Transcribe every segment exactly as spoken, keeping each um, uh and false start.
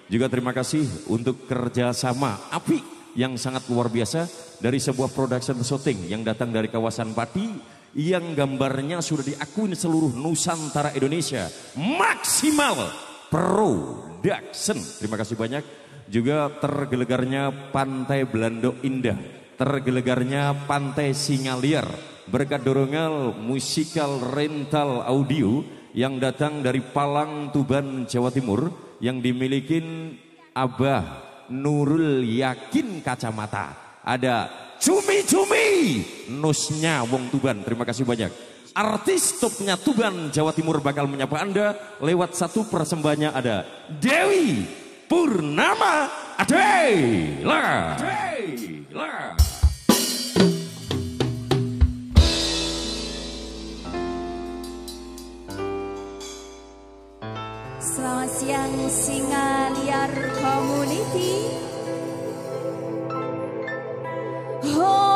Juga terima kasih untuk kerjasama api yang sangat luar biasa dari sebuah production shooting yang datang dari kawasan Pati, yang gambarnya sudah diakui seluruh Nusantara Indonesia. Maksimal Production. Terima kasih banyak. Juga tergelegarnya Pantai Belando Indah, tergelegarnya Pantai Singaliar, berkat dorongan musikal rental audio yang datang dari Palang, Tuban, Jawa Timur, yang dimiliki Abah Nurul Yakin Kacamata. Ada cumi-cumi nusnya Wong Tuban. Terima kasih banyak. Artis topnya Tuban, Jawa Timur bakal menyapa Anda lewat satu persembahannya. Ada Dewi Purnama Adela. Adela. Selamat siang Singaliar Community. Oh.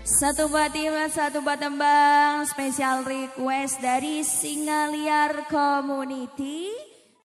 Satu buat tim, satu buat tembang. Spesial request dari Singa Liar Community.